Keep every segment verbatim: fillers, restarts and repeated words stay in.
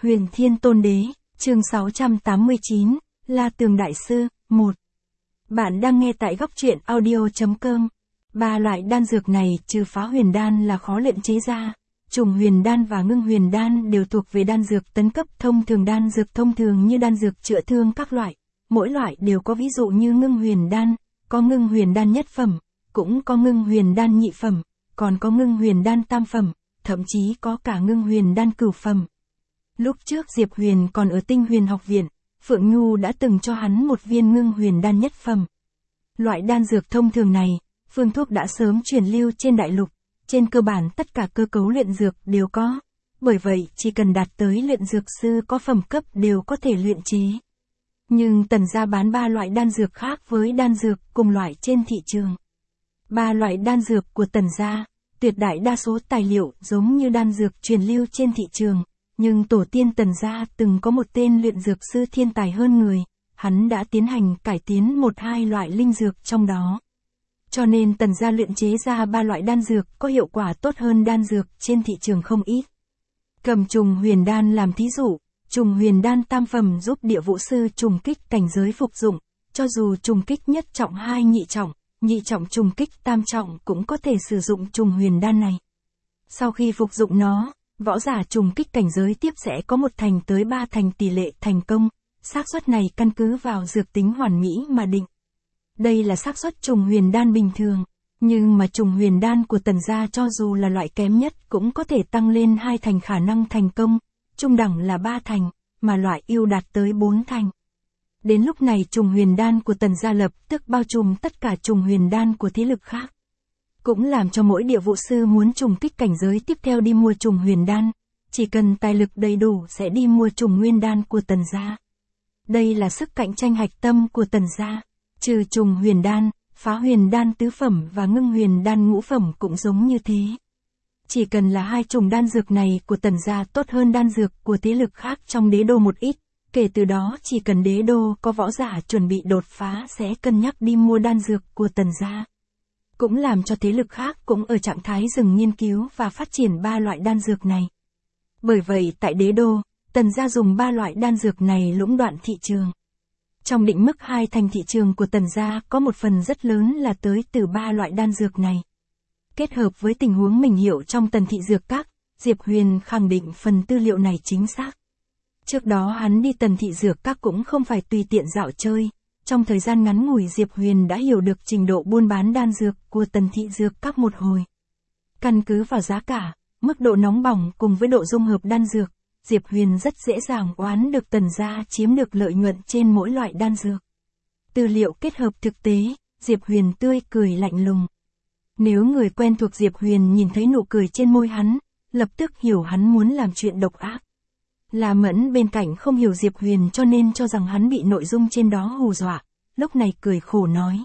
Huyền Thiên Tôn Đế, chương sáu trăm tám mươi chín, La Tường Đại Sư, một. Bạn đang nghe tại góc truyện audio.com. Ba loại đan dược này trừ phá huyền đan là khó luyện chế ra. Trùng huyền đan và ngưng huyền đan đều thuộc về đan dược tấn cấp thông thường, đan dược thông thường như đan dược chữa thương các loại. Mỗi loại đều có ví dụ như ngưng huyền đan, có ngưng huyền đan nhất phẩm, cũng có ngưng huyền đan nhị phẩm, còn có ngưng huyền đan tam phẩm, thậm chí có cả ngưng huyền đan cửu phẩm. Lúc trước Diệp Huyền còn ở Tinh Huyền học viện, Phượng Nhu đã từng cho hắn một viên ngưng huyền đan nhất phẩm. Loại đan dược thông thường này, phương thuốc đã sớm truyền lưu trên đại lục, trên cơ bản tất cả cơ cấu luyện dược đều có, bởi vậy chỉ cần đạt tới luyện dược sư có phẩm cấp đều có thể luyện chế. Nhưng Tần gia bán ba loại đan dược khác với đan dược cùng loại trên thị trường. Ba loại đan dược của Tần gia, tuyệt đại đa số tài liệu giống như đan dược truyền lưu trên thị trường, nhưng tổ tiên Tần gia từng có một tên luyện dược sư thiên tài hơn người, hắn đã tiến hành cải tiến một hai loại linh dược trong đó. Cho nên Tần gia luyện chế ra ba loại đan dược có hiệu quả tốt hơn đan dược trên thị trường không ít. Cầm trùng huyền đan làm thí dụ, trùng huyền đan tam phẩm giúp địa vũ sư trùng kích cảnh giới phục dụng, cho dù trùng kích nhất trọng hai nhị trọng, nhị trọng trùng kích tam trọng cũng có thể sử dụng trùng huyền đan này. Sau khi phục dụng nó, võ giả trùng kích cảnh giới tiếp sẽ có một thành tới ba thành tỷ lệ thành công, xác suất này căn cứ vào dược tính hoàn mỹ mà định. Đây là xác suất trùng huyền đan bình thường, nhưng mà trùng huyền đan của Tần gia cho dù là loại kém nhất cũng có thể tăng lên hai thành khả năng thành công, trung đẳng là ba thành, mà loại ưu đạt tới bốn thành. Đến lúc này trùng huyền đan của Tần gia lập tức bao trùm tất cả trùng huyền đan của thế lực khác. Cũng làm cho mỗi địa vũ sư muốn trùng kích cảnh giới tiếp theo đi mua trùng huyền đan, chỉ cần tài lực đầy đủ sẽ đi mua trùng nguyên đan của Tần gia. Đây là sức cạnh tranh hạch tâm của Tần gia. Trừ trùng huyền đan, phá huyền đan tứ phẩm và ngưng huyền đan ngũ phẩm cũng giống như thế. Chỉ cần là hai trùng đan dược này của Tần gia tốt hơn đan dược của thế lực khác trong đế đô một ít, kể từ đó chỉ cần đế đô có võ giả chuẩn bị đột phá sẽ cân nhắc đi mua đan dược của Tần gia. Cũng làm cho thế lực khác cũng ở trạng thái dừng nghiên cứu và phát triển ba loại đan dược này. Bởi vậy tại đế đô, Tần gia dùng ba loại đan dược này lũng đoạn thị trường. Trong định mức hai thành thị trường của Tần gia có một phần rất lớn là tới từ ba loại đan dược này. Kết hợp với tình huống mình hiểu trong Tần thị dược các, Diệp Huyền khẳng định phần tư liệu này chính xác. Trước đó hắn đi Tần thị dược các cũng không phải tùy tiện dạo chơi, trong thời gian ngắn ngủi Diệp Huyền đã hiểu được trình độ buôn bán đan dược của Tần thị dược các một hồi. Căn cứ vào giá cả, mức độ nóng bỏng cùng với độ dung hợp đan dược, Diệp Huyền rất dễ dàng oán được Tần gia chiếm được lợi nhuận trên mỗi loại đan dược. Tư liệu kết hợp thực tế, Diệp Huyền tươi cười lạnh lùng. Nếu người quen thuộc Diệp Huyền nhìn thấy nụ cười trên môi hắn, lập tức hiểu hắn muốn làm chuyện độc ác. La Mẫn bên cạnh không hiểu Diệp Huyền cho nên cho rằng hắn bị nội dung trên đó hù dọa, lúc này cười khổ nói.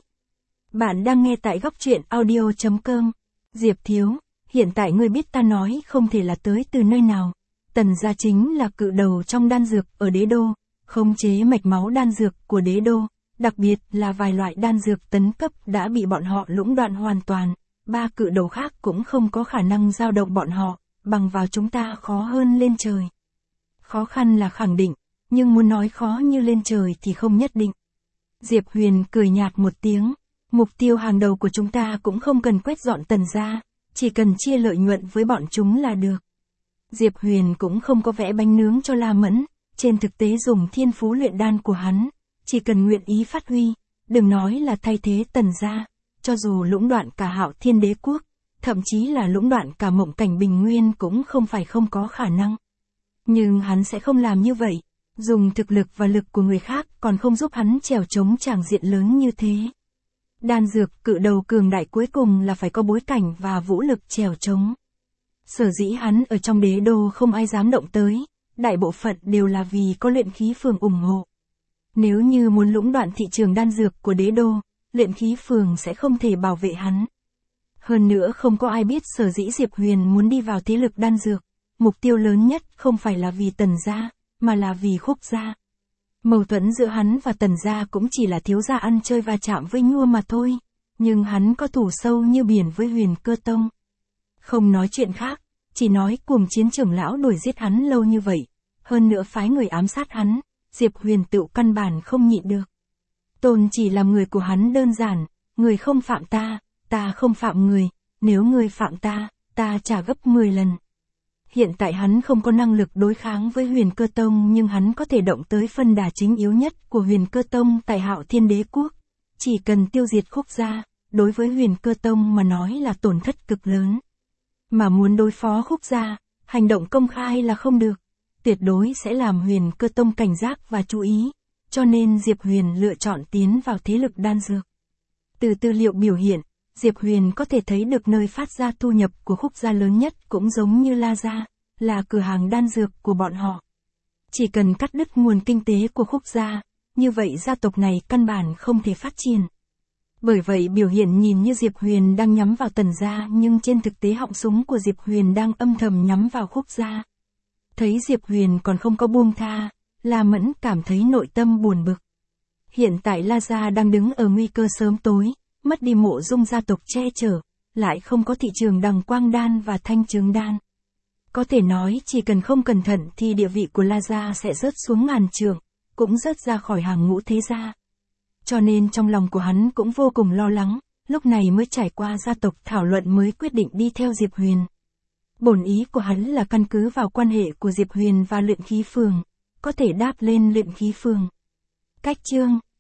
Bạn đang nghe tại góc truyện audio.com. Diệp thiếu, hiện tại ngươi biết ta nói không thể là tới từ nơi nào. Tần gia chính là cự đầu trong đan dược ở đế đô, khống chế mạch máu đan dược của đế đô, đặc biệt là vài loại đan dược tấn cấp đã bị bọn họ lũng đoạn hoàn toàn, ba cự đầu khác cũng không có khả năng giao động bọn họ, bằng vào chúng ta khó hơn lên trời. Khó khăn là khẳng định, nhưng muốn nói khó như lên trời thì không nhất định. Diệp Huyền cười nhạt một tiếng, mục tiêu hàng đầu của chúng ta cũng không cần quét dọn Tần gia, chỉ cần chia lợi nhuận với bọn chúng là được. Diệp Huyền cũng không có vẽ bánh nướng cho La Mẫn, trên thực tế dùng thiên phú luyện đan của hắn, chỉ cần nguyện ý phát huy, đừng nói là thay thế Tần gia, cho dù lũng đoạn cả Hạo Thiên Đế quốc, thậm chí là lũng đoạn cả Mộng Cảnh Bình Nguyên cũng không phải không có khả năng. Nhưng hắn sẽ không làm như vậy, dùng thực lực và lực của người khác còn không giúp hắn trèo chống tràng diện lớn như thế. Đan dược cự đầu cường đại cuối cùng là phải có bối cảnh và vũ lực trèo chống. Sở dĩ hắn ở trong đế đô không ai dám động tới, đại bộ phận đều là vì có luyện khí phường ủng hộ. Nếu như muốn lũng đoạn thị trường đan dược của đế đô, luyện khí phường sẽ không thể bảo vệ hắn. Hơn nữa không có ai biết sở dĩ Diệp Huyền muốn đi vào thế lực đan dược, mục tiêu lớn nhất không phải là vì Tần gia, mà là vì Khúc gia. Mâu thuẫn giữa hắn và Tần gia cũng chỉ là thiếu gia ăn chơi va chạm với Nhua mà thôi, nhưng hắn có thù sâu như biển với Huyền Cơ Tông. Không nói chuyện khác, chỉ nói cuồng chiến trưởng lão đuổi giết hắn lâu như vậy, hơn nữa phái người ám sát hắn, Diệp Huyền tựu căn bản không nhịn được. Tôn chỉ làm người của hắn đơn giản, người không phạm ta, ta không phạm người, nếu người phạm ta, ta trả gấp mười lần. Hiện tại hắn không có năng lực đối kháng với Huyền Cơ Tông nhưng hắn có thể động tới phân đà chính yếu nhất của Huyền Cơ Tông tại Hạo Thiên Đế Quốc. Chỉ cần tiêu diệt Khúc gia, đối với Huyền Cơ Tông mà nói là tổn thất cực lớn. Mà muốn đối phó Khúc gia, hành động công khai là không được, tuyệt đối sẽ làm Huyền Cơ Tông cảnh giác và chú ý, cho nên Diệp Huyền lựa chọn tiến vào thế lực đan dược. Từ tư liệu biểu hiện, Diệp Huyền có thể thấy được nơi phát ra thu nhập của Khúc gia lớn nhất cũng giống như La gia, là cửa hàng đan dược của bọn họ. Chỉ cần cắt đứt nguồn kinh tế của Khúc gia, như vậy gia tộc này căn bản không thể phát triển. Bởi vậy biểu hiện nhìn như Diệp Huyền đang nhắm vào Tần gia nhưng trên thực tế họng súng của Diệp Huyền đang âm thầm nhắm vào Khúc gia. Thấy Diệp Huyền còn không có buông tha, La Mẫn cảm thấy nội tâm buồn bực. Hiện tại La gia đang đứng ở nguy cơ sớm tối, mất đi Mộ Dung gia tộc che chở, lại không có thị trường Đằng Quang Đan và Thanh Trường Đan. Có thể nói chỉ cần không cẩn thận thì địa vị của La gia sẽ rớt xuống ngàn trượng, cũng rớt ra khỏi hàng ngũ thế gia. Cho nên trong lòng của hắn cũng vô cùng lo lắng, lúc này mới trải qua gia tộc thảo luận mới quyết định đi theo Diệp Huyền. Bổn ý của hắn là căn cứ vào quan hệ của Diệp Huyền và luyện khí phường, có thể đáp lên luyện khí phường. Cách chương